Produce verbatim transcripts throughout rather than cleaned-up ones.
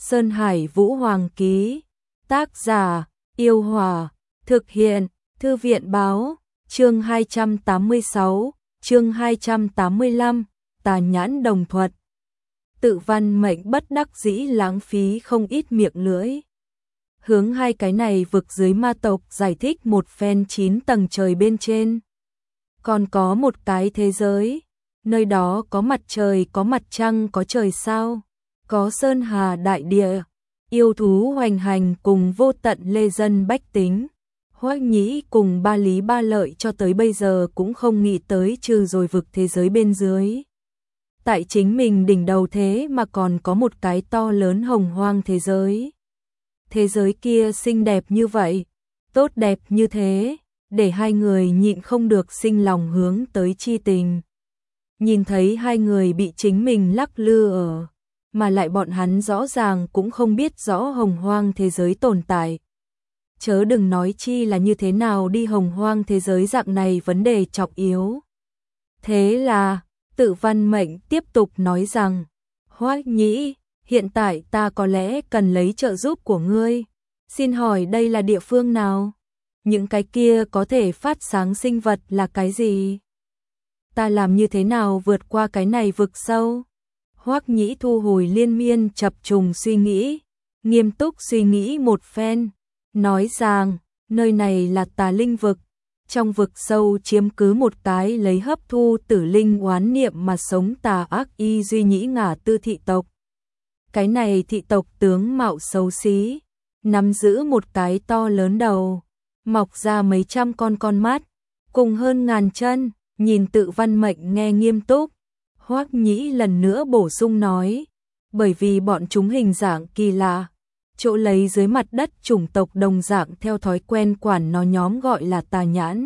Sơn Hải Vũ Hoàng ký. Tác giả: Yêu Hòa. Thực hiện: Thư viện báo. Chương hai trăm tám mươi sáu, chương hai trăm tám mươi lăm, Tà Nhãn Đồng Thuật. Tự Văn Mệnh bất đắc dĩ lãng phí không ít miệng lưỡi. Hướng hai cái này vực dưới ma tộc giải thích một phen chín tầng trời bên trên. Còn có một cái thế giới, nơi đó có mặt trời, có mặt trăng, có trời sao, có sơn hà đại địa, yêu thú hoành hành cùng vô tận lê dân bách tính. Hoắc Nhĩ cùng Ba Lý Ba Lợi cho tới bây giờ cũng không nghĩ tới trừ rồi vực thế giới bên dưới. Tại chính mình đỉnh đầu thế mà còn có một cái to lớn hồng hoang thế giới. Thế giới kia xinh đẹp như vậy, tốt đẹp như thế, để hai người nhịn không được sinh lòng hướng tới chi tình. Nhìn thấy hai người bị chính mình lắc lư ở, mà lại bọn hắn rõ ràng cũng không biết rõ hồng hoang thế giới tồn tại. Chớ đừng nói chi là như thế nào đi hồng hoang thế giới dạng này vấn đề trọng yếu. Thế là, Tự Văn Mệnh tiếp tục nói rằng, Hoắc Nhĩ, hiện tại ta có lẽ cần lấy trợ giúp của ngươi. Xin hỏi đây là địa phương nào? Những cái kia có thể phát sáng sinh vật là cái gì? Ta làm như thế nào vượt qua cái này vực sâu? Hoắc Nhĩ thu hồi liên miên chập trùng suy nghĩ, nghiêm túc suy nghĩ một phen, nói rằng, nơi này là Tà Linh vực. Trong vực sâu chiếm cứ một cái lấy hấp thu tử linh oán niệm mà sống tà ác y duy nhĩ ngả tư thị tộc. Cái này thị tộc tướng mạo xấu xí, nắm giữ một cái to lớn đầu, mọc ra mấy trăm con con mắt, cùng hơn ngàn chân. Nhìn Tự Văn Mệnh nghe nghiêm túc, Hoắc Nhĩ lần nữa bổ sung nói, bởi vì bọn chúng hình dạng kỳ lạ, chỗ lấy dưới mặt đất chủng tộc đồng dạng theo thói quen quản nó nhóm gọi là tà nhãn.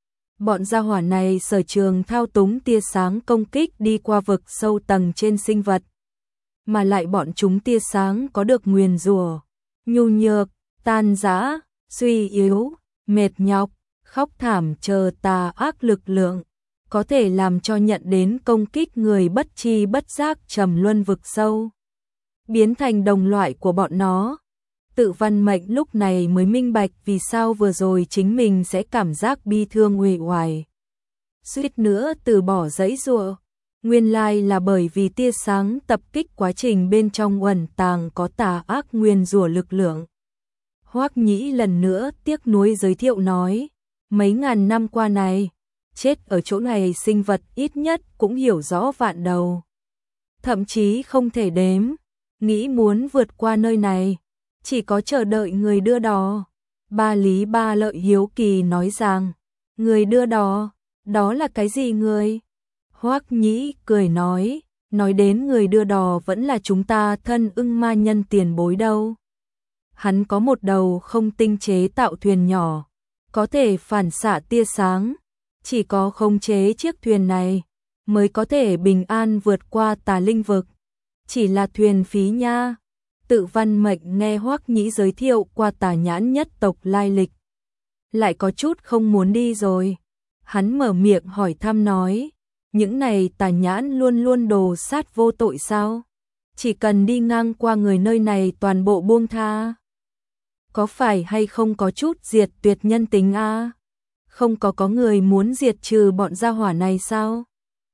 Bọn gia hỏa này sở trường thao túng tia sáng công kích đi qua vực sâu tầng trên sinh vật. Mà lại bọn chúng tia sáng có được nguyền rủa, nhu nhược, tan rã, suy yếu, mệt nhọc, khóc thảm chờ tà ác lực lượng, có thể làm cho nhận đến công kích người bất chi bất giác trầm luân vực sâu, biến thành đồng loại của bọn nó. Tự Văn Mệnh lúc này mới minh bạch vì sao vừa rồi chính mình sẽ cảm giác bi thương uể oải, suýt nữa từ bỏ giãy giụa. Nguyên lai là bởi vì tia sáng tập kích quá trình bên trong ẩn tàng có tà ác nguyên rủa lực lượng. Hoắc Nhĩ lần nữa tiếc nuối giới thiệu nói, mấy ngàn năm qua này, chết ở chỗ này sinh vật ít nhất cũng hiểu rõ vạn đầu, thậm chí không thể đếm. Nghĩ muốn vượt qua nơi này, chỉ có chờ đợi người đưa đò. Ba Lý Ba Lợi hiếu kỳ nói rằng, người đưa đò, đó là cái gì người? Hoắc Nhĩ cười nói, nói đến người đưa đò vẫn là chúng ta thân ưng ma nhân tiền bối đâu. Hắn có một đầu không tinh chế tạo thuyền nhỏ, có thể phản xạ tia sáng, chỉ có khống chế chiếc thuyền này mới có thể bình an vượt qua Tà Linh vực. Chỉ là thuyền phí nha. Tự Văn Mệnh nghe Hoắc Nhĩ giới thiệu qua Tà Nhãn nhất tộc lai lịch, lại có chút không muốn đi rồi. Hắn mở miệng hỏi thăm nói, những này Tà Nhãn luôn luôn đồ sát vô tội sao? Chỉ cần đi ngang qua người nơi này toàn bộ buông tha. Có phải hay không có chút diệt tuyệt nhân tính a? À? Không có có người muốn diệt trừ bọn gia hỏa này sao?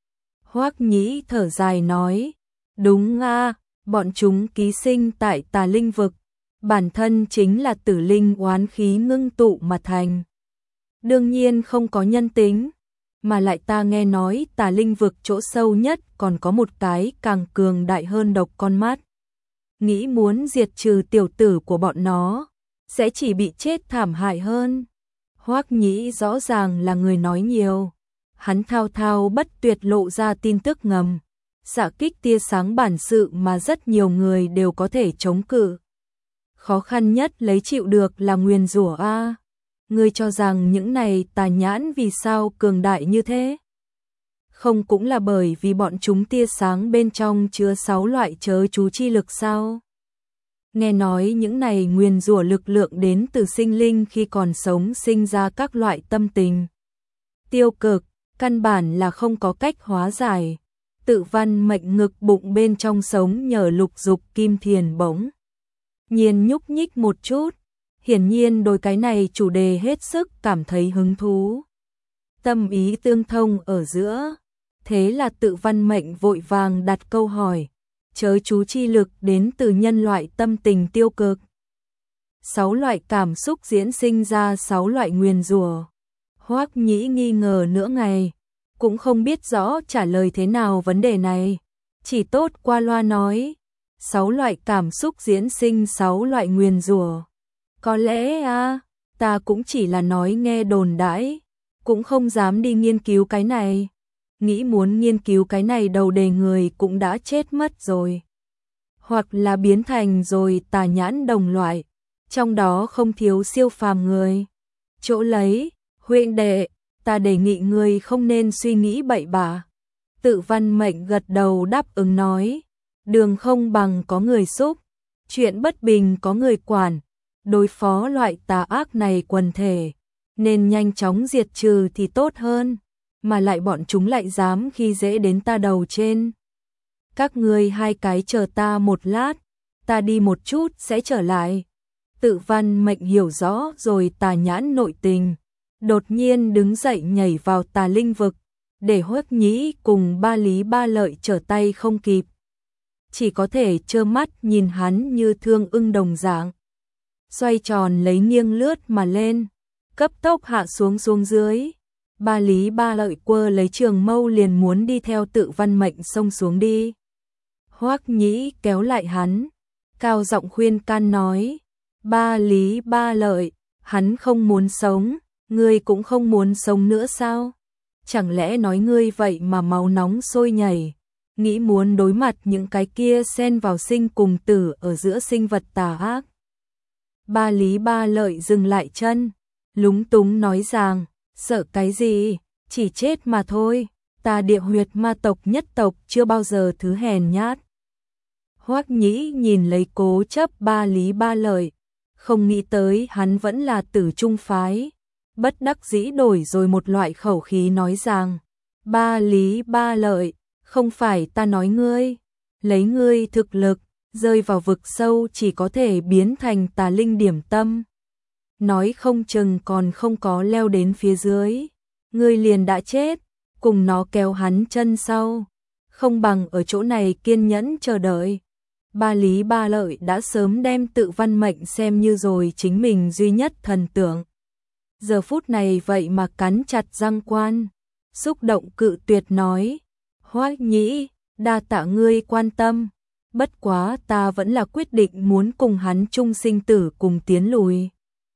Hoắc Nhĩ thở dài nói, đúng a, à, bọn chúng ký sinh tại Tà Linh vực, bản thân chính là tử linh oán khí ngưng tụ mà thành. Đương nhiên không có nhân tính, mà lại ta nghe nói Tà Linh vực chỗ sâu nhất còn có một cái càng cường đại hơn độc con mắt. Nghĩ muốn diệt trừ tiểu tử của bọn nó, sẽ chỉ bị chết thảm hại hơn. Hoắc Nhĩ rõ ràng là người nói nhiều, hắn thao thao bất tuyệt lộ ra tin tức ngầm, xạ kích tia sáng bản sự mà rất nhiều người đều có thể chống cự. Khó khăn nhất lấy chịu được là nguyền rủa a. Ngươi cho rằng những này Tà Nhãn vì sao cường đại như thế? Không cũng là bởi vì bọn chúng tia sáng bên trong chứa sáu loại chớ chú chi lực sao? Nghe nói những này nguyền rủa lực lượng đến từ sinh linh khi còn sống sinh ra các loại tâm tình tiêu cực, căn bản là không có cách hóa giải. Tự Văn Mệnh ngực bụng bên trong sống nhờ lục dục kim thiền bỗng nhiên nhúc nhích một chút, hiển nhiên đối cái này chủ đề hết sức cảm thấy hứng thú. Tâm ý tương thông ở giữa, thế là Tự Văn Mệnh vội vàng đặt câu hỏi, chớ chú chi lực đến từ nhân loại tâm tình tiêu cực. Sáu loại cảm xúc diễn sinh ra sáu loại nguyền rủa. Hoắc Nhĩ nghi ngờ nửa ngày, cũng không biết rõ trả lời thế nào vấn đề này, chỉ tốt qua loa nói, sáu loại cảm xúc diễn sinh sáu loại nguyền rủa. Có lẽ à, ta cũng chỉ là nói nghe đồn đãi, cũng không dám đi nghiên cứu cái này. Nghĩ muốn nghiên cứu cái này đầu đề người cũng đã chết mất rồi. Hoặc là biến thành rồi tà nhãn đồng loại, trong đó không thiếu siêu phàm người. Chỗ lấy, huynh đệ, ta đề nghị người không nên suy nghĩ bậy bạ. Tự Văn Mệnh gật đầu đáp ứng nói, đường không bằng có người xúc, chuyện bất bình có người quản, đối phó loại tà ác này quần thể, nên nhanh chóng diệt trừ thì tốt hơn, mà lại bọn chúng lại dám khi dễ đến ta đầu trên. Các ngươi hai cái chờ ta một lát, ta đi một chút sẽ trở lại. Tự Văn Mệnh hiểu rõ rồi tà nhãn nội tình, đột nhiên đứng dậy nhảy vào tà linh vực, để Hoắc Nhĩ cùng Ba Lý Ba Lợi trở tay không kịp. Chỉ có thể trơ mắt nhìn hắn như thương ưng đồng dạng, xoay tròn lấy nghiêng lướt mà lên, cấp tốc hạ xuống xuống dưới. Ba Lý Ba Lợi quơ lấy trường mâu liền muốn đi theo Tự Văn Mệnh xông xuống đi. Hoắc Nhĩ kéo lại hắn, cao giọng khuyên can nói, Ba Lý Ba Lợi, hắn không muốn sống, ngươi cũng không muốn sống nữa sao? Chẳng lẽ nói ngươi vậy mà máu nóng sôi nhảy, nghĩ muốn đối mặt những cái kia xen vào sinh cùng tử ở giữa sinh vật tà ác? Ba Lý Ba Lợi dừng lại chân, lúng túng nói rằng, sợ cái gì, chỉ chết mà thôi, ta Địa Huyệt ma tộc nhất tộc chưa bao giờ thứ hèn nhát. Hoắc Nhĩ nhìn lấy cố chấp Ba Lý Ba Lợi, không nghĩ tới hắn vẫn là tử trung phái, bất đắc dĩ đổi rồi một loại khẩu khí nói rằng, Ba Lý Ba Lợi, không phải ta nói ngươi, lấy ngươi thực lực, rơi vào vực sâu chỉ có thể biến thành tà linh điểm tâm. Nói không chừng còn không có leo đến phía dưới, ngươi liền đã chết, cùng nó kéo hắn chân sau, không bằng ở chỗ này kiên nhẫn chờ đợi. Ba Lý Ba Lợi đã sớm đem Tự Văn Mệnh xem như rồi chính mình duy nhất thần tượng. Giờ phút này vậy mà cắn chặt răng quan, xúc động cự tuyệt nói, Hoắc Nhĩ, đa tạ ngươi quan tâm, bất quá ta vẫn là quyết định muốn cùng hắn chung sinh tử cùng tiến lùi.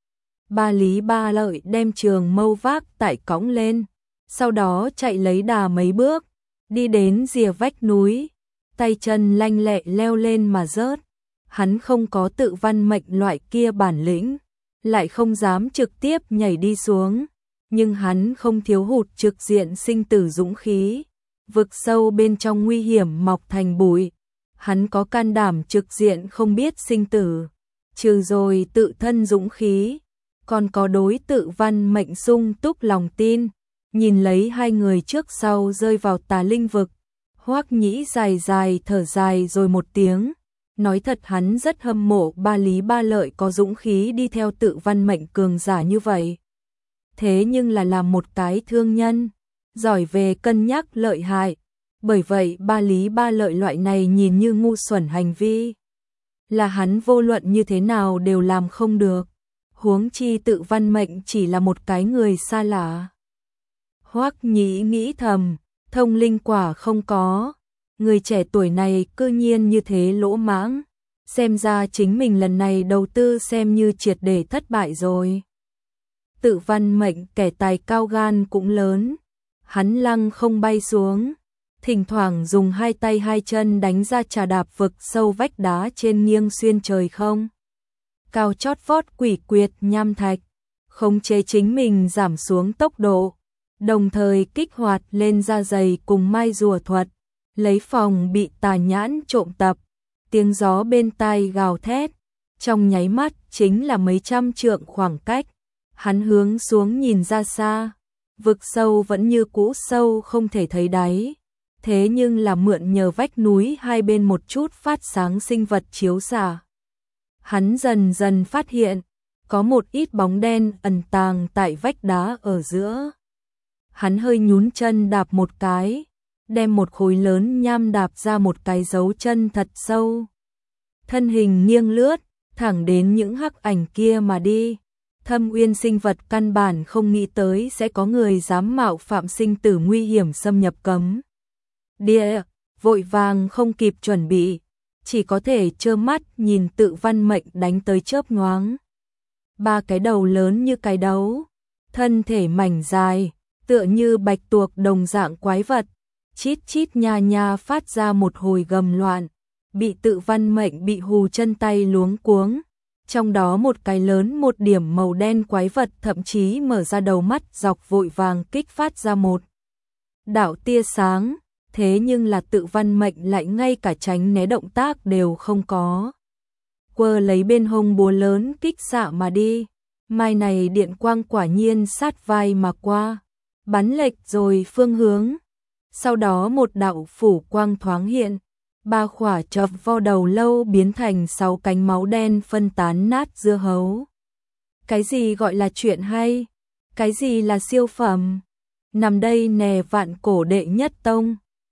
Ba Lý Ba Lợi đem trường mâu vác tại cõng lên, sau đó chạy lấy đà mấy bước, đi đến rìa vách núi, tay chân lanh lẹ leo lên mà rớt. Hắn không có Tự Văn Mệnh loại kia bản lĩnh, lại không dám trực tiếp nhảy đi xuống, nhưng hắn không thiếu hụt trực diện sinh tử dũng khí. Vực sâu bên trong nguy hiểm mọc thành bụi, hắn có can đảm trực diện không biết sinh tử, trừ rồi tự thân dũng khí, còn có đối Tự Văn Mệnh sung túc lòng tin. Nhìn lấy hai người trước sau rơi vào tà linh vực, Hoắc Nhĩ dài dài thở dài rồi một tiếng, nói thật hắn rất hâm mộ Ba Lý Ba Lợi có dũng khí đi theo Tự Văn Mệnh cường giả như vậy. Thế nhưng là làm một cái thương nhân, giỏi về cân nhắc lợi hại, bởi vậy Ba Lý Ba Lợi loại này nhìn như ngu xuẩn hành vi, là hắn vô luận như thế nào đều làm không được, huống chi Tự Văn Mệnh chỉ là một cái người xa lạ. Hoắc Nhĩ nghĩ thầm, thông linh quả không có, người trẻ tuổi này cư nhiên như thế lỗ mãng, xem ra chính mình lần này đầu tư xem như triệt để thất bại rồi. Tự Văn Mệnh kẻ tài cao gan cũng lớn, hắn lăng không bay xuống, thỉnh thoảng dùng hai tay hai chân đánh ra trà đạp vực sâu vách đá trên nghiêng xuyên trời không. Cao chót vót quỷ quyệt nham thạch, khống chế chính mình giảm xuống tốc độ, đồng thời kích hoạt lên da dày cùng mai rùa thuật, lấy phòng bị tà nhãn trộm tập. Tiếng gió bên tai gào thét, trong nháy mắt chính là mấy trăm trượng khoảng cách. Hắn hướng xuống nhìn ra xa, vực sâu vẫn như cũ sâu không thể thấy đáy, thế nhưng là mượn nhờ vách núi hai bên một chút phát sáng sinh vật chiếu xạ. Hắn dần dần phát hiện, có một ít bóng đen ẩn tàng tại vách đá ở giữa. Hắn hơi nhún chân đạp một cái, đem một khối lớn nham đạp ra một cái dấu chân thật sâu. Thân hình nghiêng lướt, thẳng đến những hắc ảnh kia mà đi. Thâm Uyên sinh vật căn bản không nghĩ tới sẽ có người dám mạo phạm sinh tử nguy hiểm xâm nhập cấm địa, vội vàng không kịp chuẩn bị, chỉ có thể trơ mắt nhìn Tự Văn Mệnh đánh tới chớp nhoáng. Ba cái đầu lớn như cái đấu, thân thể mảnh dài, tựa như bạch tuộc đồng dạng quái vật, chít chít nha nha phát ra một hồi gầm loạn, bị Tự Văn Mệnh bị hù chân tay luống cuống. Trong đó một cái lớn một điểm màu đen quái vật thậm chí mở ra đầu mắt dọc vội vàng kích phát ra một đạo tia sáng, thế nhưng là Tự Văn Mệnh lại ngay cả tránh né động tác đều không có. Quơ lấy bên hông búa lớn kích xạ mà đi, mai này điện quang quả nhiên sát vai mà qua, bắn lệch rồi phương hướng. Sau đó một đạo phủ quang thoáng hiện, ba khỏa chọc vo đầu lâu biến thành sáu cánh máu đen phân tán nát dưa hấu. Cái gì gọi là chuyện hay? Cái gì là siêu phẩm? Nằm đây nè vạn cổ đệ nhất tông.